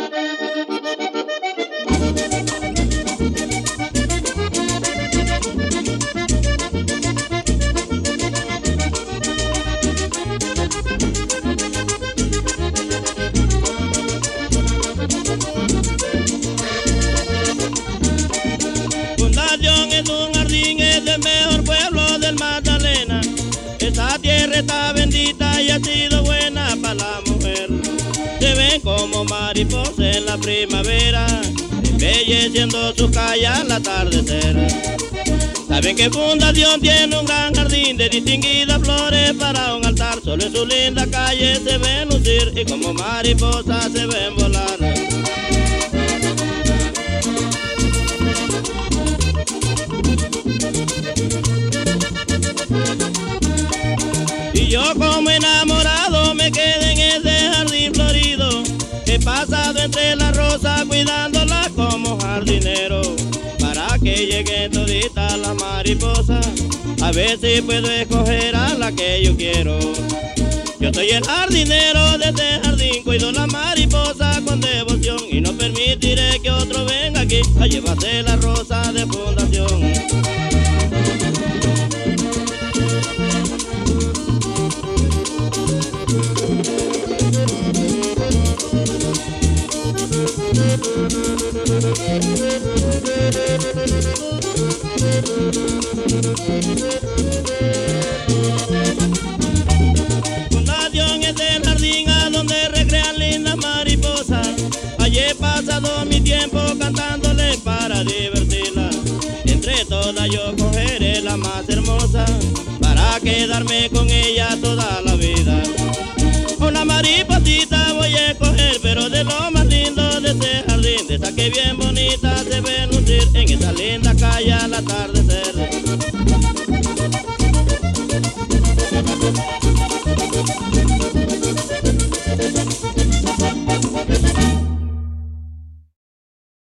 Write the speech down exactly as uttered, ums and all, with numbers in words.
Fundación es un jardín, es el mejor pueblo del Magdalena. Esta tierra está bendita y ha sido buena para la mujer. Se ven como mariposas en la primavera, embelleciendo sus calles al atardecer. Saben que Fundación tiene un gran jardín de distinguidas flores para un altar. Solo en su linda calle se ven lucir y como mariposas se ven volar. Y yo como enamorado me quedé en ese jardín florido. He pasado entre las rosas cuidándolas como jardinero, para que lleguen toditas las mariposas, a ver si puedo escoger a la que yo quiero. Yo soy el jardinero de este jardín, cuido las mariposas con devoción, y no permitiré que otro venga aquí a llevarse las rosas de Fundación. Fundación es el jardín a donde recrean lindas mariposas. Allí he pasado mi tiempo cantándoles para divertirlas. Entre todas yo cogeré la más hermosa, para quedarme con ella toda la vida. Una mariposita voy a escoger, pero de lo más lindo de este jardín, de esa que bien bonita se ve lucir en esa linda calle a la tarde.